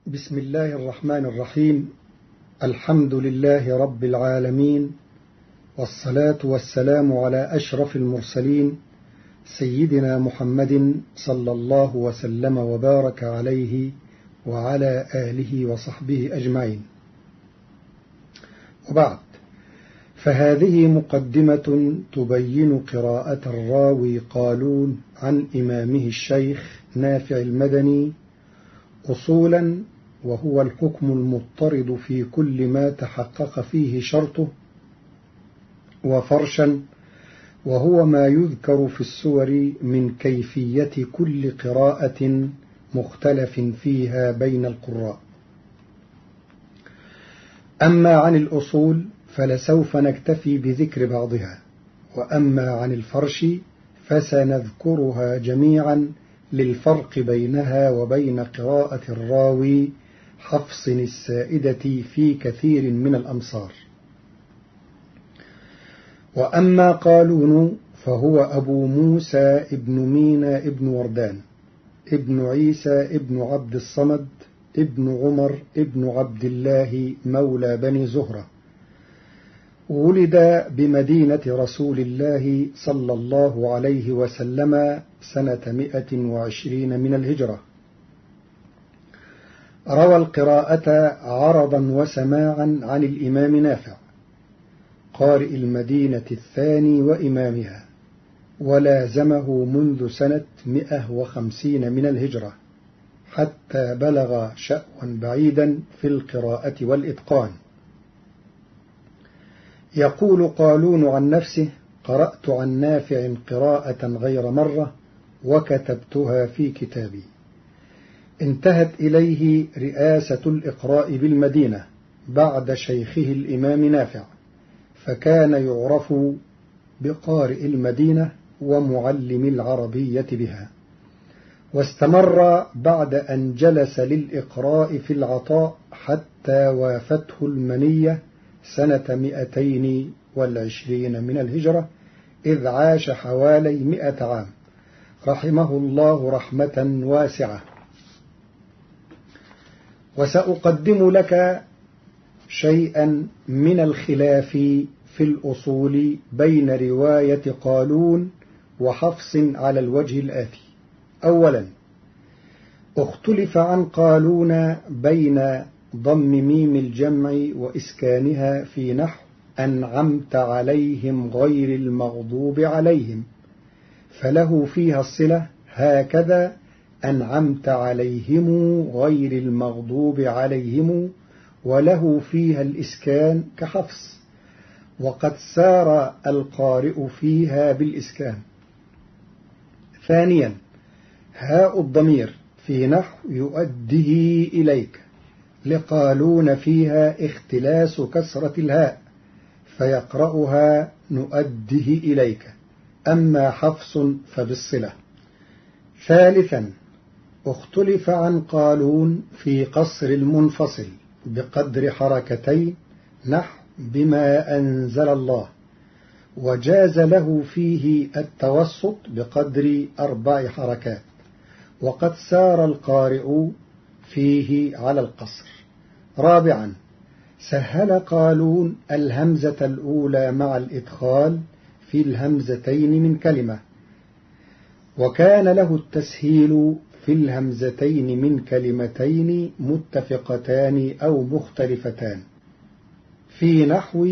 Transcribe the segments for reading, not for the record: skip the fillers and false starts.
بسم الله الرحمن الرحيم. الحمد لله رب العالمين، والصلاة والسلام على أشرف المرسلين سيدنا محمد صلى الله وسلم وبارك عليه وعلى آله وصحبه أجمعين. وبعد، فهذه مقدمة تبين قراءة الراوي قالون عن إمامه الشيخ نافع المدني أصولا، وهو الحكم المضطرد في كل ما تحقق فيه شرطه، وفرشا، وهو ما يذكر في السور من كيفية كل قراءة مختلف فيها بين القراء. أما عن الأصول فلسوف نكتفي بذكر بعضها، وأما عن الفرش فسنذكرها جميعا للفرق بينها وبين قراءة الراوي حفص السائدة في كثير من الأمصار. وأما قالون فهو أبو موسى ابن مينا ابن وردان ابن عيسى ابن عبد الصمد ابن عمر ابن عبد الله مولى بني زهرة، ولد بمدينة رسول الله صلى الله عليه وسلم سنة 120 من الهجرة. روى القراءة عرضا وسماعا عن الإمام نافع قارئ المدينة الثاني وإمامها، ولازمه منذ سنة 150 من الهجرة حتى بلغ شأوا بعيدا في القراءة والإتقان. يقول قالون عن نفسه: قرأت عن نافع قراءة غير مرة وكتبتها في كتابي. انتهت إليه رئاسة الإقراء بالمدينة بعد شيخه الإمام نافع، فكان يعرف بقارئ المدينة ومعلم العربية بها، واستمر بعد أن جلس للإقراء في العطاء حتى وافته المنية سنة 220 من الهجرة، إذ عاش حوالي 100 عام رحمه الله رحمة واسعة. وسأقدم لك شيئا من الخلاف في الأصول بين رواية قالون وحفص على الوجه الآتي. أولا، اختلف عن قالون بين ضم ميم الجمع وإسكانها في نحو أنعمت عليهم غير المغضوب عليهم، فله فيها الصلة هكذا أنعمت عليهم غير المغضوب عليهم، وله فيها الإسكان كحفص، وقد سار القارئ فيها بالإسكان. ثانيا، هاء الضمير في نحو يؤديه إليك، لقالون فيها اختلاس كسرة الهاء فيقرأها نؤديه إليك، أما حفص فبالصلة. ثالثا، اختلف عن قالون في قصر المنفصل بقدر حركتين نحو بما أنزل الله، وجاز له فيه التوسط بقدر 4 حركات، وقد سار القارئ فيه على القصر. رابعا، سهل قالون الهمزة الأولى مع الإدخال في الهمزتين من كلمة، وكان له التسهيل في الهمزتين من كلمتين متفقتان أو مختلفتان، في نحو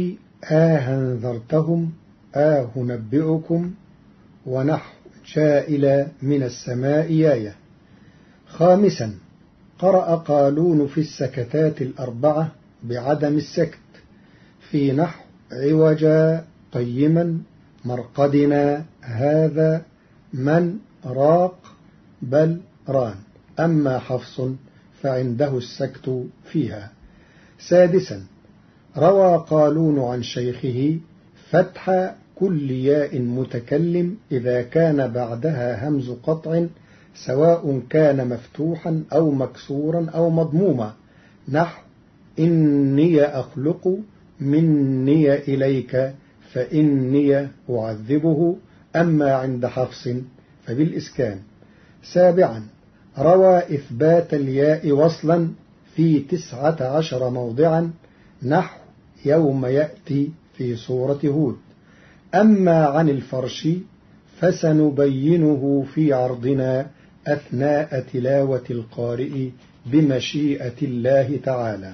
هنذرتهم هنبئكم، ونحو جائل من السماء ياية. خامسا، قرأ قالون في السكتات 4 بعدم السكت، في نحو عوجا قيما مرقدنا هذا من راق بل ران، أما حفص فعنده السكت فيها. سادسا، روى قالون عن شيخه فتح كل ياء متكلم إذا كان بعدها همز قطع، سواء كان مفتوحا أو مكسورا أو مضموما، نحو إني أخلق مني إليك فإني أعذبه، أما عند حفص فبالإسكان. سابعا، روى إثبات الياء وصلا في 19 موضعا نحو يوم يأتي في سورة هود. أما عن الفرش فسنبينه في عرضنا أثناء تلاوة القارئ بمشيئة الله تعالى.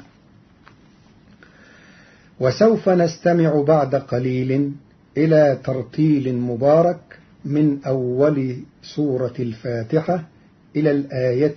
وسوف نستمع بعد قليل إلى ترتيل مبارك من أول سورة الفاتحة إلى الآية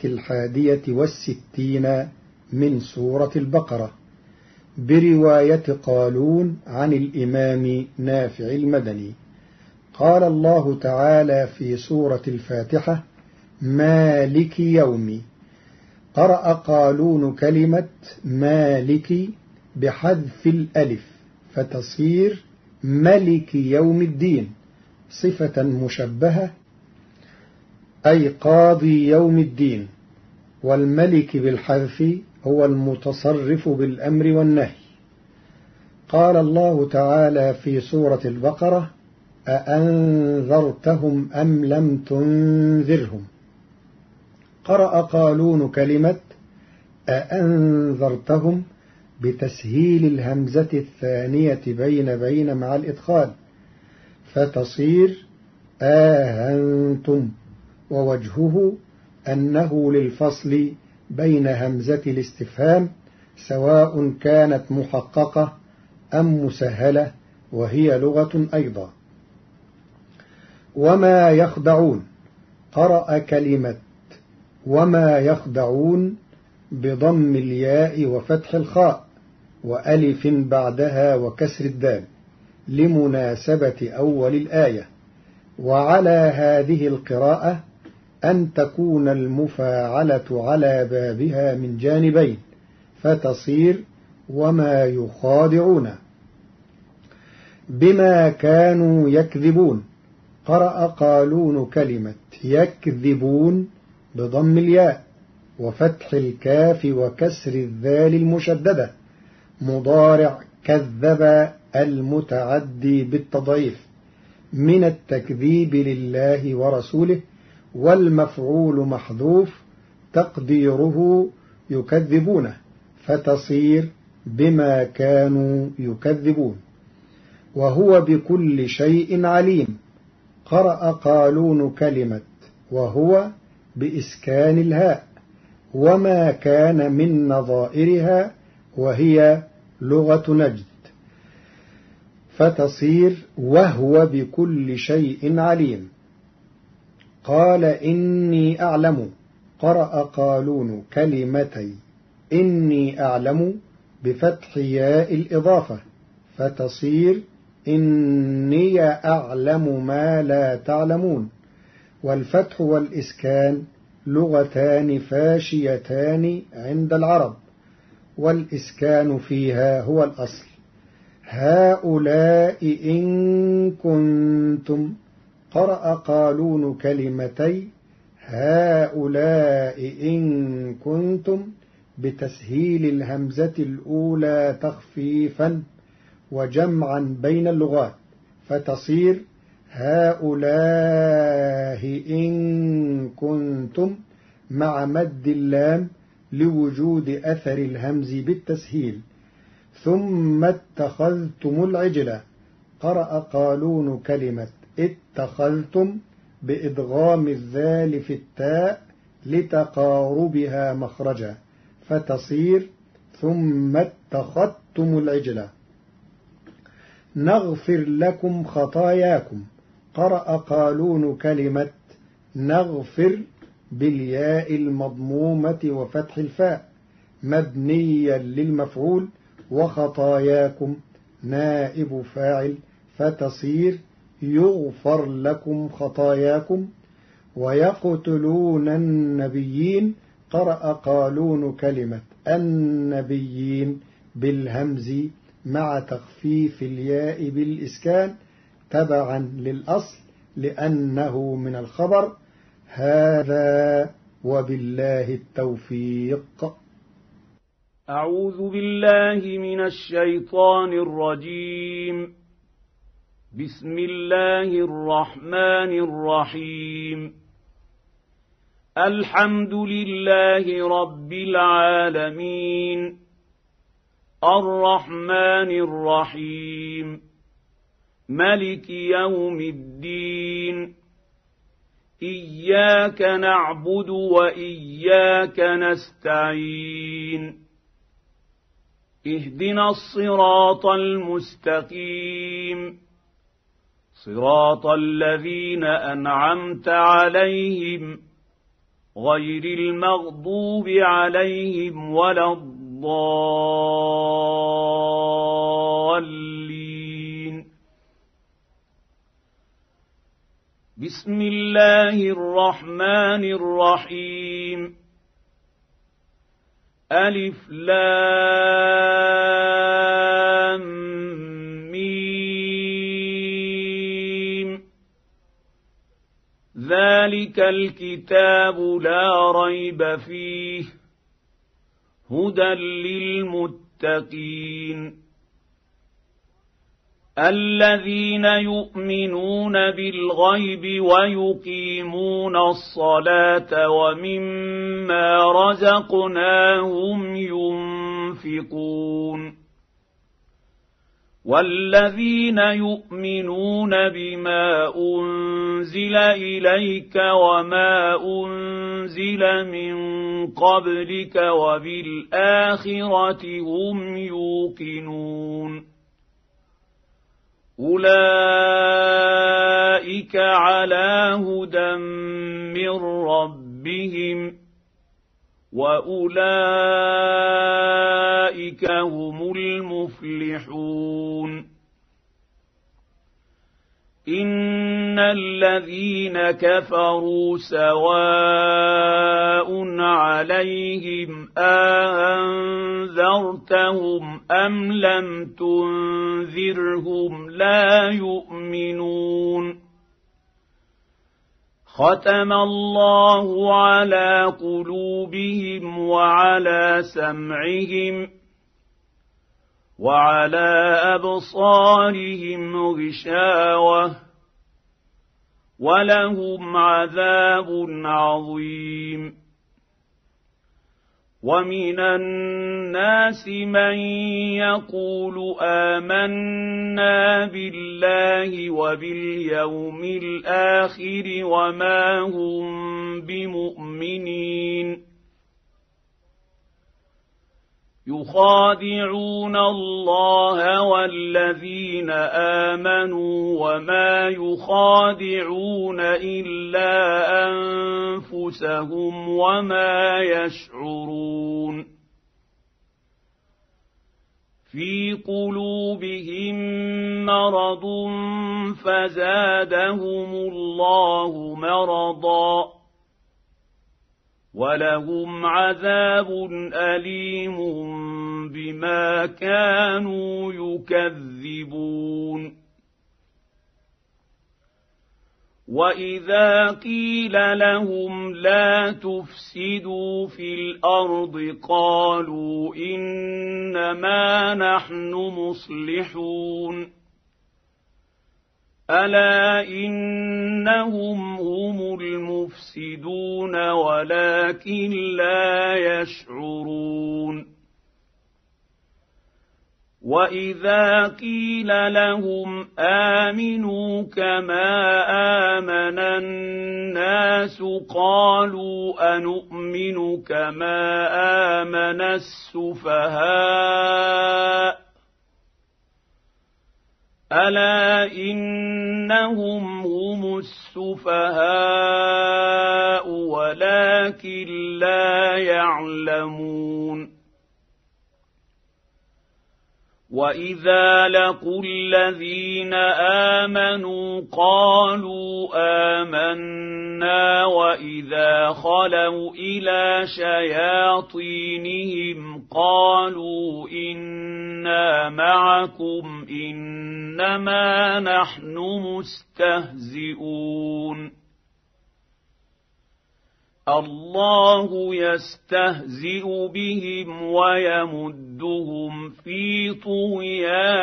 61 من سورة البقرة برواية قالون عن الإمام نافع المدني. قال الله تعالى في سورة الفاتحة: مالك يوم. قرأ قالون كلمة مالك بحذف الألف فتصير ملك يوم الدين، صفة مشبهة أي قاضي يوم الدين، والملك بالحذف هو المتصرف بالأمر والنهي. قال الله تعالى في سورة البقرة: أأنذرتهم أم لم تنذرهم. قرأ قالون كلمة أأنذرتهم بتسهيل الهمزة الثانية بين مع الإدخال فتصير آهنتم، ووجهه أنه للفصل بين همزة الاستفهام سواء كانت محققة أم مسهلة، وهي لغة أيضا. وما يخدعون. قرأ كلمة وما يخدعون بضم الياء وفتح الخاء وألف بعدها وكسر الدال لمناسبة أول الآية. وعلى هذه القراءة أن تكون المفاعلة على بابها من جانبين فتصير وما يخادعون. بما كانوا يكذبون. قرأ قالون كلمة يكذبون بضم الياء وفتح الكاف وكسر الذال المشددة مضارع كذب المتعدي بالتضعيف من التكذيب لله ورسوله، والمفعول محذوف تقديره يكذبونه فتصير بما كانوا يكذبون. وهو بكل شيء عليم. قرأ قالون كلمة وهو بإسكان الهاء وما كان من نظائرها وهي لغة نجد فتصير وهو بكل شيء عليم. قال إني أعلم. قرأ قالون كلمتي إني أعلم بفتح ياء الإضافة فتصير إني أعلم ما لا تعلمون. والفتح والإسكان لغتان فاشيتان عند العرب، والإسكان فيها هو الأصل. هؤلاء إن كنتم. قرأ قالون كلمتي هؤلاء إن كنتم بتسهيل الهمزة الأولى تخفيفا وجمعا بين اللغات فتصير هؤلاء إن كنتم مع مد اللام لوجود أثر الهمز بالتسهيل. ثم اتخذتم العجلة. قرأ قالون كلمة اتخذتم بإدغام الذال في التاء لتقاربها مخرجا فتصير ثم اتخذتم العجلة. نغفر لكم خطاياكم. قرأ قالون كلمة نغفر بالياء المضمومة وفتح الفاء مبنيا للمفعول، وخطاياكم نائب فاعل فتصير يغفر لكم خطاياكم. ويقتلون النبيين. قرأ قالون كلمة النبيين بالهمز مع تخفيف الياء بالإسكان تبعا للأصل لأنه من الخبر. هذا وبالله التوفيق. أعوذ بالله من الشيطان الرجيم. بسم الله الرحمن الرحيم. الحمد لله رب العالمين الرحمن الرحيم ملك يوم الدين إياك نعبد وإياك نستعين اهدنا الصراط المستقيم صراط الذين أنعمت عليهم غير المغضوب عليهم ولا الضالين. بسم الله الرحمن الرحيم ألف لام ميم ذلك الكتاب لا ريب فيه هدى للمتقين الذين يؤمنون بالغيب ويقيمون الصلاة ومما رزقناهم ينفقون والذين يؤمنون بما أنزل إليك وما أنزل من قبلك وبالآخرة هم يوقنون أولئك على هدى من ربهم وأولئك هم المفلحون إن الذين كفروا سواء عليهم أنذرتهم أم لم تنذرهم لا يؤمنون ختم الله على قلوبهم وعلى سمعهم وعلى أبصارهم غشاوة ولهم عذاب عظيم ومن الناس من يقول آمنا بالله وباليوم الآخر وما هم بمؤمنين يخادعون الله والذين آمنوا وما يخادعون إلا أنفسهم وما يشعرون في قلوبهم مرض فزادهم الله مرضا ولهم عذاب أليم بما كانوا يكذبون وإذا قيل لهم لا تفسدوا في الأرض قالوا إنما نحن مصلحون ألا إنهم هم المفسدون ولكن لا يشعرون وإذا قيل لهم آمنوا كما آمن الناس قالوا أنؤمن كما آمن السفهاء ألا إنهم هم السفهاء ولكن لا يعلمون وإذا لقوا الذين آمنوا قالوا آمنا وإذا خلوا إلى شياطينهم قالوا إنا معكم إنما نحن مستهزئون الله يستهزئ بهم ويمدهم في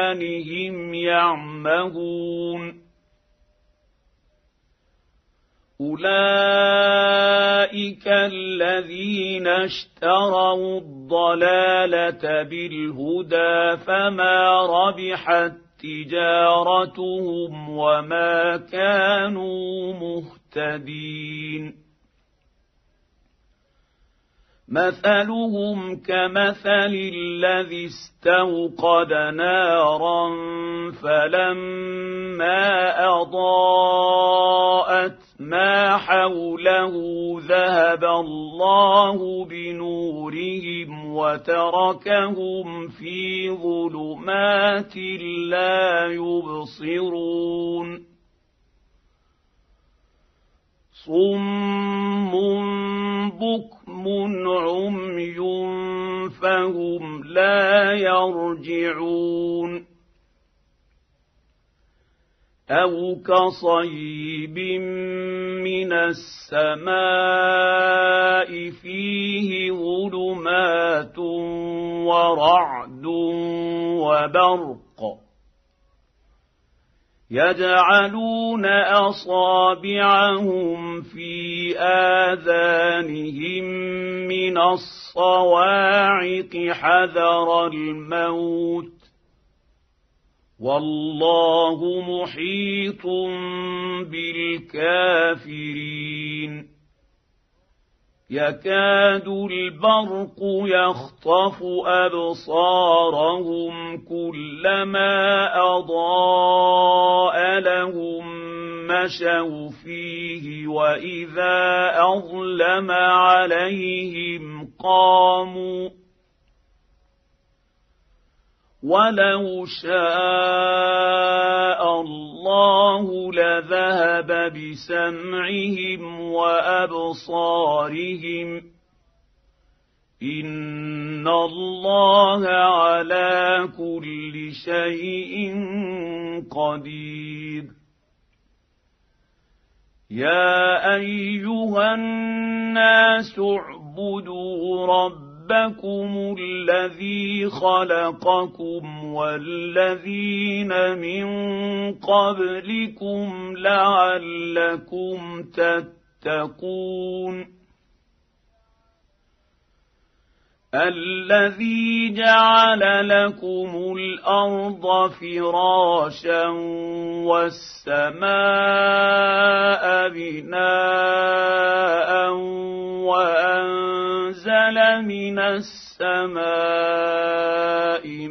طغيانهم يعمهون أولئك الذين اشتروا الضلالة بالهدى فما ربحت تجارتهم وما كانوا مهتدين مثلهم كمثل الذي استوقد نارا فلما أضاءت ما حوله ذهب الله بنورهم وتركهم في ظلمات لا يبصرون صم بكم عمي فهم لا يرجعون أو كصيب من السماء فيه ظلمات ورعد وبرق يجعلون أصابعهم في آذانهم من الصواعق حذر الموت والله محيط بالكافرين يكاد البرق يخطف أبصارهم كلما أضاء لهم مشوا فيه وإذا أظلم عليهم قاموا ولو شاء الله لذهب بسمعهم وأبصارهم إن الله على كل شيء قدير يا أيها الناس اعبدوا ربكم الذي خلقكم والذين من قبلكم لعلكم تتقون الذي جعل لكم الأرض فراشا والسماء بناء وأنزل من السماء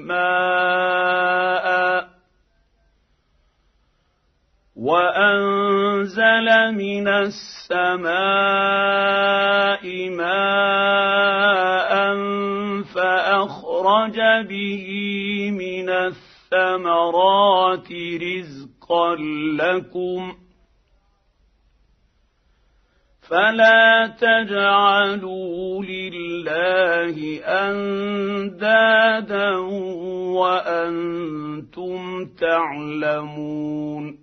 ماء فأخرج به من الثمرات رزقا لكم فلا تجعلوا لله أندادا وأنتم تعلمون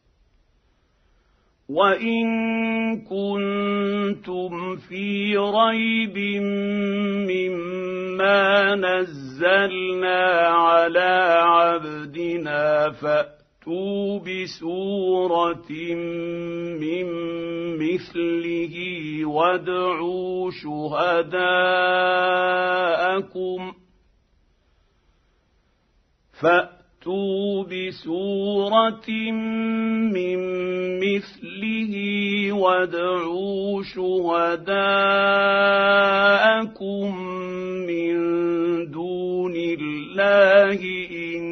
وإن كنتم في ريب مما نزلنا على عبدنا فأتوا بسورة من مثله وادعوا شهداءكم بسورة من مثله وادعوا شهداءكم من دون الله إن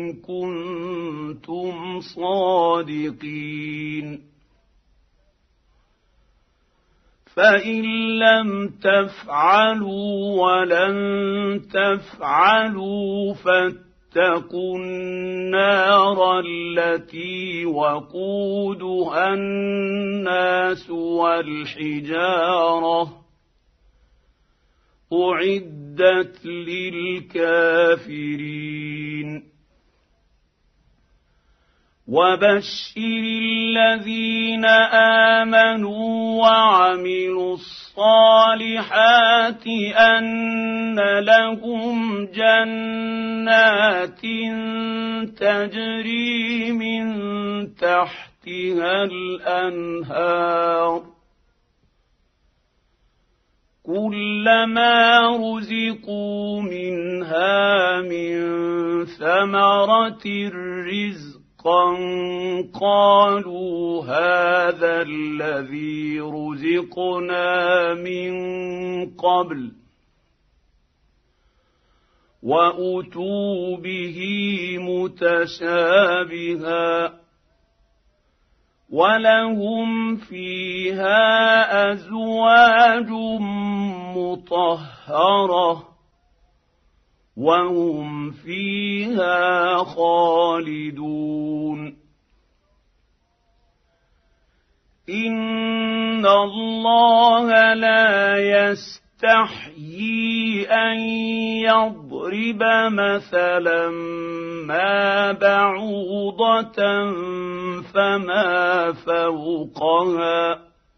كنتم صادقين فإن لم تفعلوا ولن تفعلوا فاتقوا النار التي وقودها الناس والحجارة أعدت للكافرين وبشر الذين آمنوا وعملوا الصالحات أن لهم جنات تجري من تحتها تحتها الأنهار كلما رزقوا منها من ثمرة رزقا قالوا هذا الذي رزقنا من قبل وأتوا به متشابها ولهم فيها أزواج مطهرة وهم فيها خالدون إن الله لا يستحيي أن يضرب مثلا ما بعوضة فما فوقها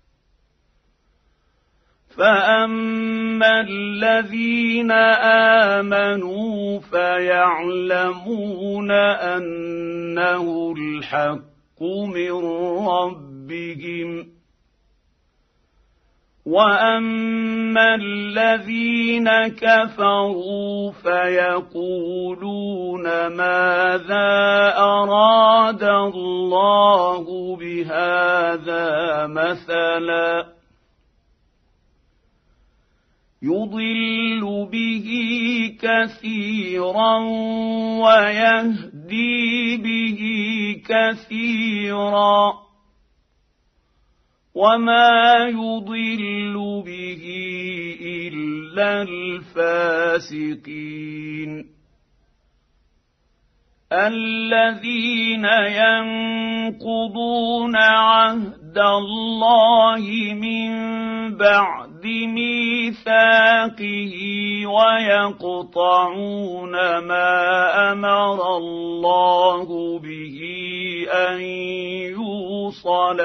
فأما الذين آمنوا فيعلمون أنه الحق من ربهم وأما الذين كفروا فيقولون ماذا أراد الله بهذا مثلا يضل به كثيرا ويهدي به كثيرا وما يضل به إلا الفاسقين الذين ينقضون عهد الله من بعد ميثاقه ويقطعون ما أمر الله به أن يوصل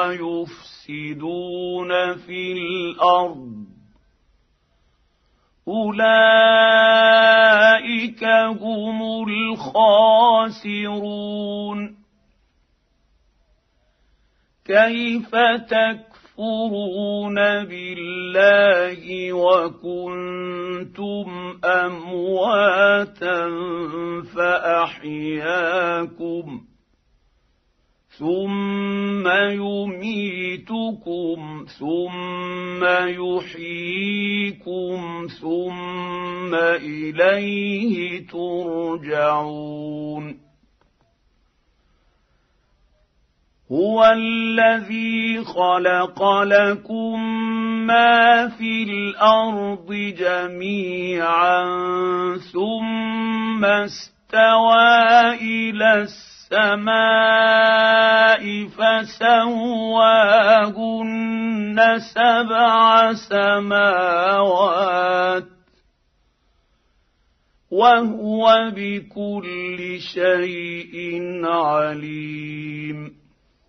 ويفسدون في الأرض أولئك هم الخاسرون كيف تكفرون بالله وكنتم أمواتا فأحياكم ثم يميتكم ثم يحييكم ثم إليه ترجعون هو الذي خلق لكم ما في الأرض جميعا ثم استوى إلى السماء فسواهن 7 سماوات وهو بكل شيء عليم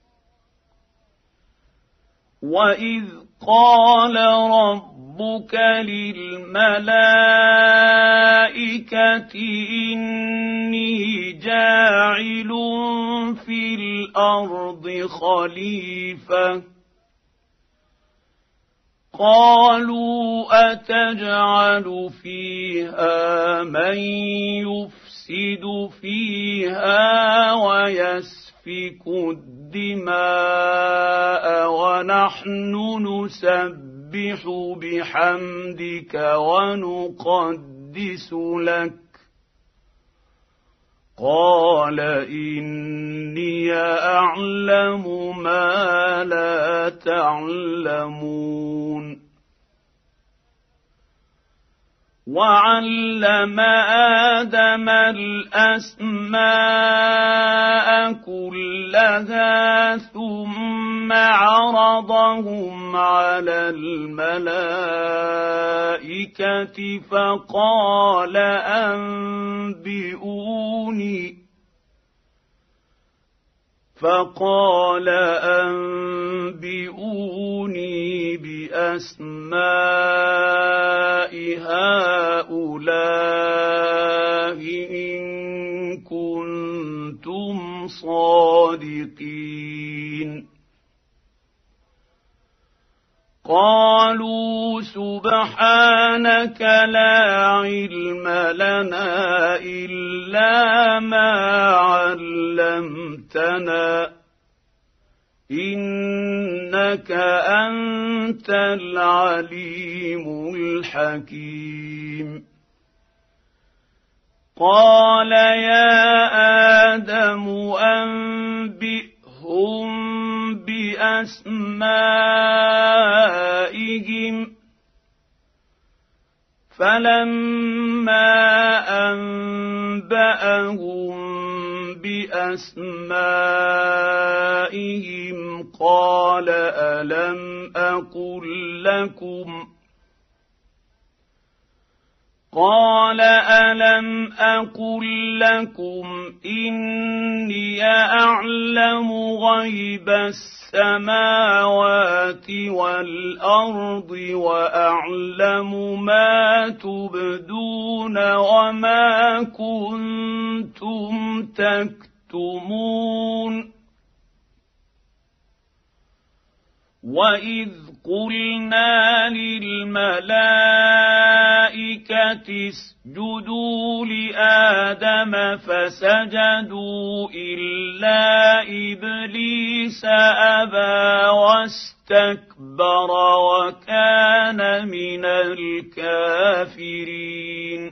وإذ قال ربك للملائكة إني جاعل في الأرض خليفة قالوا أتجعل فيها من يفسد فيها ويسفك الدماء ونحن نسبح بحمدك ونقدس لك قال إني أعلم ما لا تعلمون وعلم آدم الأسماء كلها ثم عرضهم على الملائكة فقال أنبئوني بأسماء هؤلاء إن كنتم صادقين علم لنا إلا ما علمتنا إنك أنت العليم الحكيم قال يا آدم أنبئهم بأسمائهم فلما أنبأهم بأسمائهم قال ألم أقل لكم إني أعلم غيب السماوات والأرض وأعلم ما تبدون وما كنتم تكتمون وإذ قلنا للملائكة اسجدوا لآدم فسجدوا إلا إبليس أبى واستكبر وكان من الكافرين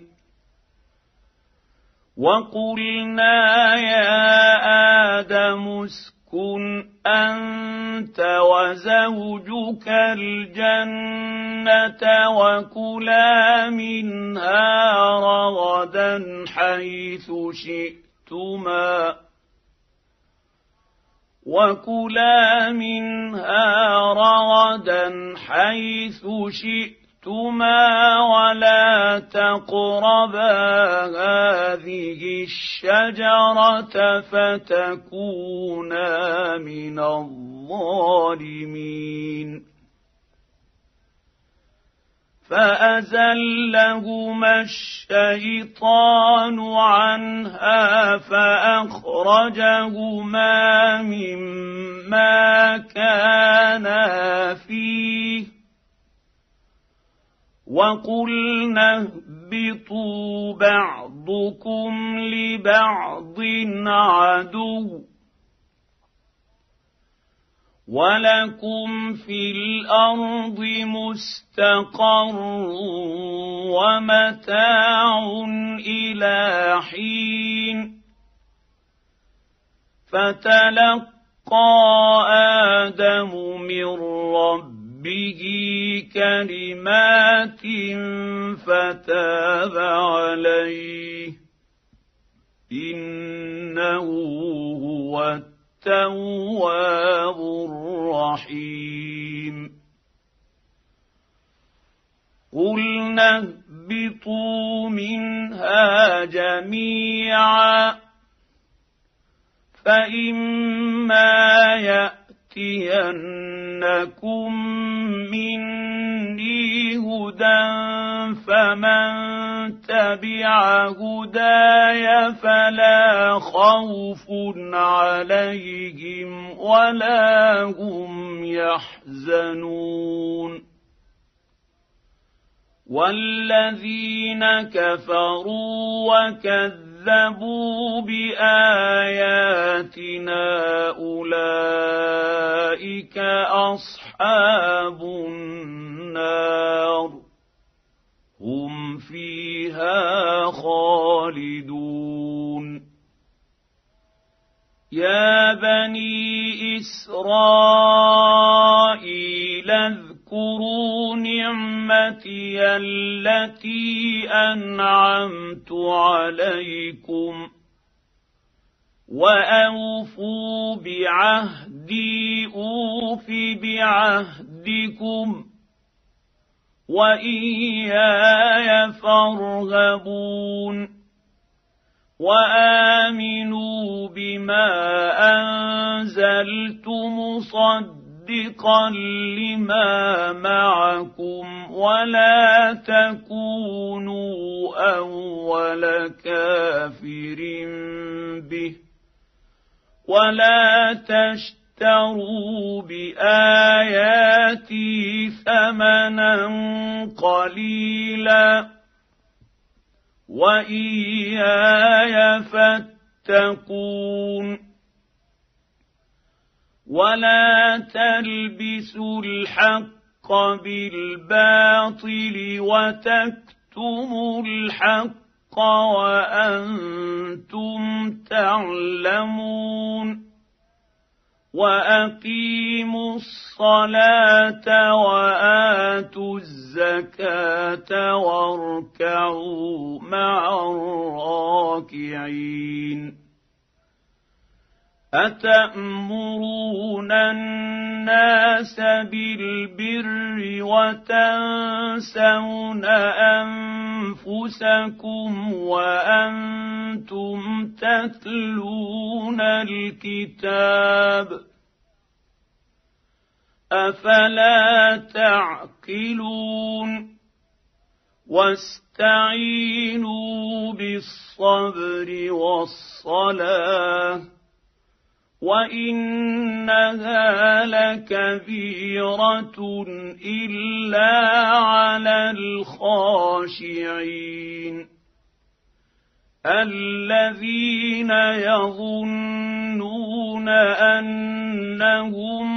وقلنا يا آدم اسكن أنت وزوجك الجنة وكلا منها رغدا حيث شئتما ولا تقربا هذه الشجرة فتكونا من الظالمين فأزلهما الشيطان عنها فأخرجهما مما كانا فيه وقلنا اهبطوا بعضكم لبعض عدو ولكم في الأرض مستقر ومتاع إلى حين فتلقى آدم من ربه كلمات فتاب عليه إنه هو التواب الرحيم قلنا اهبطوا منها جميعا فإما يأتينكم مني هدى فمن تبع هداي فلا خوف عليهم ولا هم يحزنون والذين كفروا وكذبوا بآياتنا أولئك أصحاب النار هم فيها خالدون يا بني إسرائيل اذكروا نعمتي التي أنعمت عليكم وأوفوا بعهدي أوف بعهدكم وإياي فارهبون وآمنوا بما أنزلت مصدقا لما معكم ولا تكونوا أول كافر به ولا تشتروا بآياتي ثمنا قليلا وإياي فاتقون ولا تلبسوا الحق بالباطل وتكتموا الحق وأنتم تعلمون وأقيموا الصلاة وآتوا الزكاة واركعوا مع الراكعين أتأمرون الناس بالبر وتنسون أنفسكم وأنتم تتلون الكتاب أفلا تعقلون واستعينوا بالصبر والصلاة وإنها لكبيرة إلا على الخاشعين الذين يظنون أنهم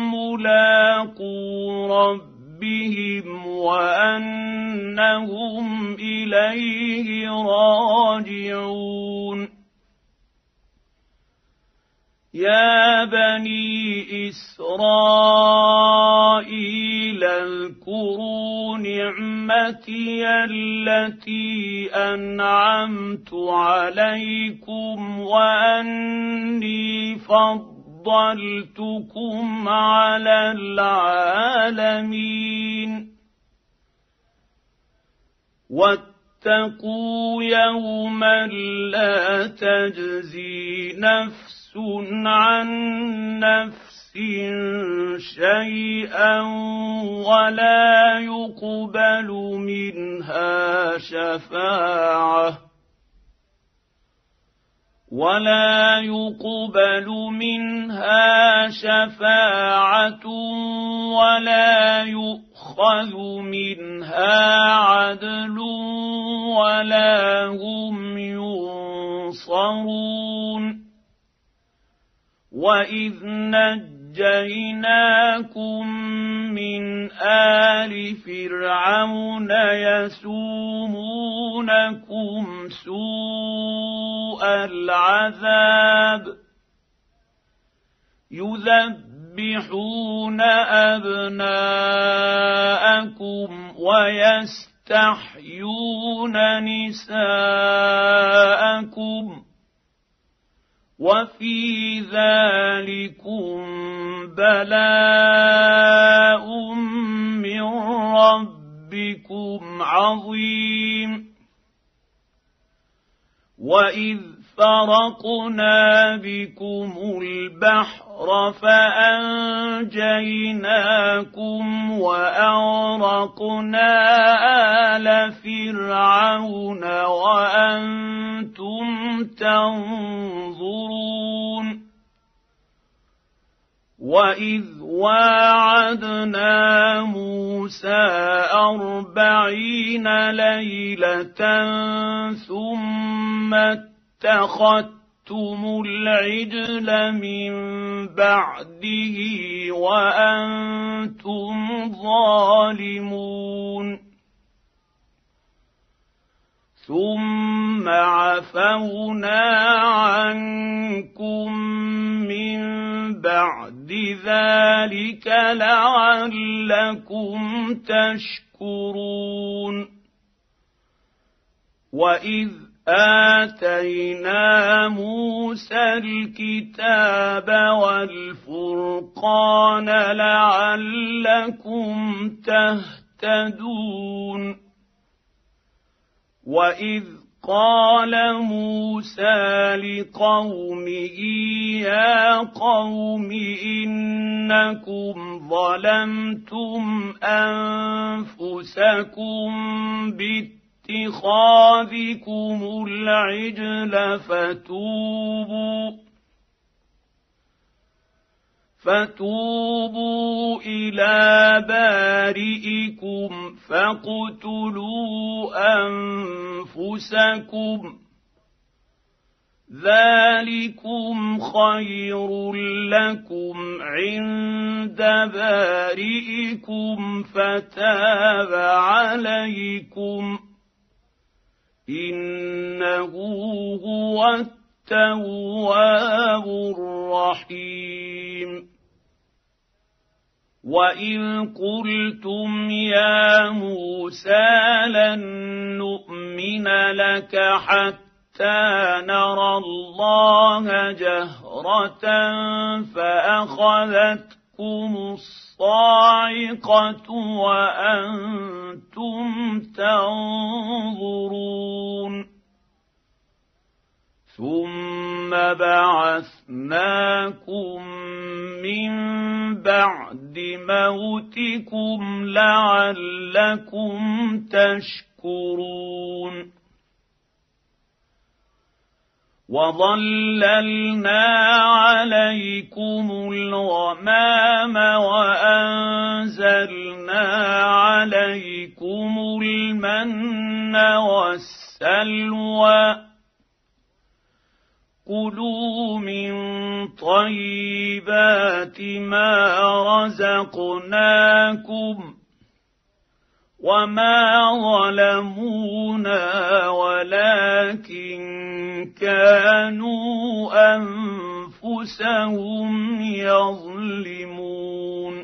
ملاقو ربهم وأنهم إليه راجعون يا بني إسرائيل اذكروا نعمتي التي أنعمت عليكم وأني فضلتكم على العالمين واتقوا يوما لا تجزي نفس عن نفس شيئا ولا يقبل منها شفاعة ولا يؤخذ منها عدل ولا هم ينصرون وإذ نجيناكم من آل فرعون يسومونكم سوء العذاب يذبحون أبناءكم ويستحيون نساءكم وفي ذلكم بلاء من ربكم عظيم وإذ فرقنا بكم البحر فأنجيناكم وأغرقنا آل فرعون وأنتم تنظرون وإذ واعدنا موسى 40 ليلة ثم اتخذتم العجل من بعده وأنتم ظالمون ثم عفونا عنكم من بعد ذلك لعلكم تشكرون وإذ آتينا موسى الكتاب والفرقان لعلكم تهتدون وإذ قال موسى لقومه يا قوم إنكم ظلمتم أنفسكم باتخاذكم العجل فتوبوا إلى بارئكم فاقتلوا أنفسكم ذلكم خير لكم عند بارئكم فتاب عليكم إنه هو التواب الرحيم وإذ قلتم يا موسى لن نؤمن لك حتى نرى الله جهرة فأخذتكم الصاعقة وأنتم تنظرون ثم بعثناكم من بعد موتكم لعلكم تشكرون وظللنا عليكم الغمام وأنزلنا عليكم المن والسلوى كلوا من طيبات ما رزقناكم وما ظلمونا ولكن كانوا أنفسهم يظلمون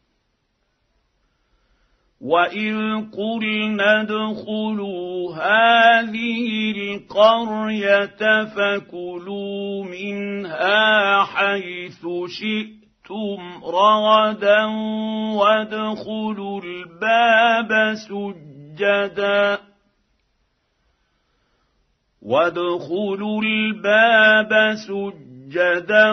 وإذ قلنا ادخلوا هذه القرية فكلوا منها حيث شئتم رغدا وادخلوا الباب سجدا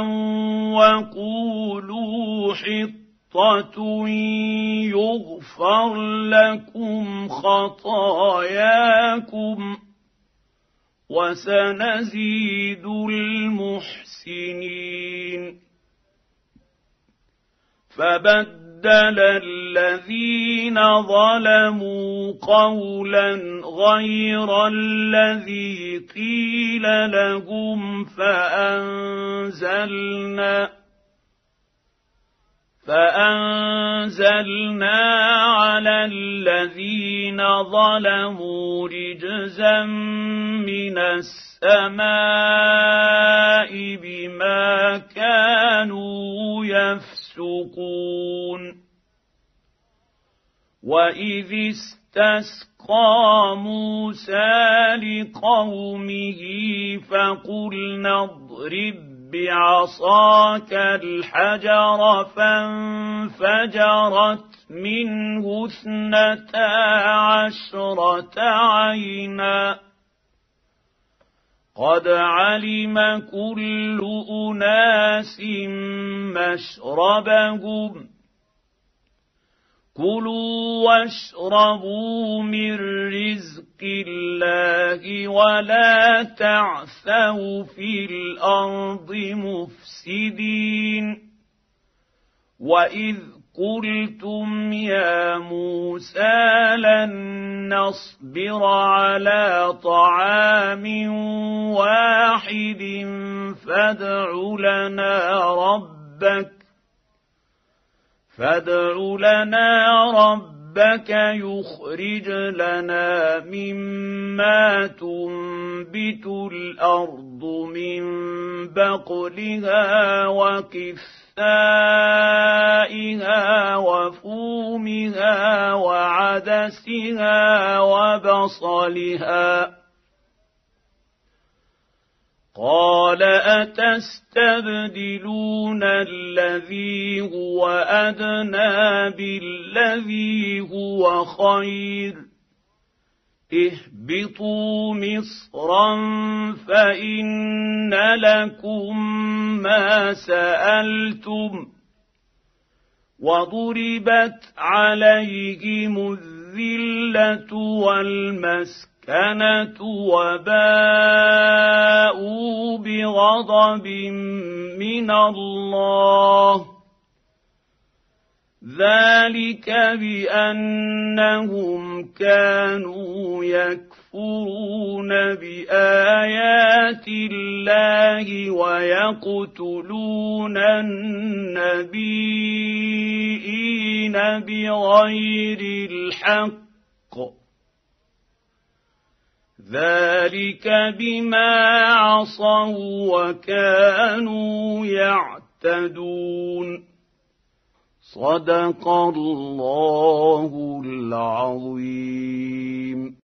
وقولوا حطة يغفر لكم خطاياكم وسنزيد المحسنين فبدل الذين ظلموا قولا غير الذي قيل لهم فأنزلنا على الذين ظلموا رجزا من السماء بما كانوا يفسقون وإذ استسقى موسى لقومه فقلنا اضرب بعصاك الحجر فانفجرت منه 12 عينا قد علم كل أناس مشربهم كلوا واشربوا من رزق الله ولا تعثوا في الأرض مفسدين وإذ قلتم يا موسى لن نصبر على طعام واحد فادع لنا ربك يخرج لنا مما تنبت الأرض من بقلها وقثائها وفومها وعدسها وبصلها قال أتستبدلون الذي هو أدنى بالذي هو خير اهبطوا مصرا فإن لكم ما سألتم وضربت عليهم الذلة والمسكنة وباءوا بغضب من الله ذلك بانهم كانوا يكفرون بايات الله ويقتلون النبيين بغير الحق، ذلك بما عصوا وكانوا يعتدون. صدق الله العظيم.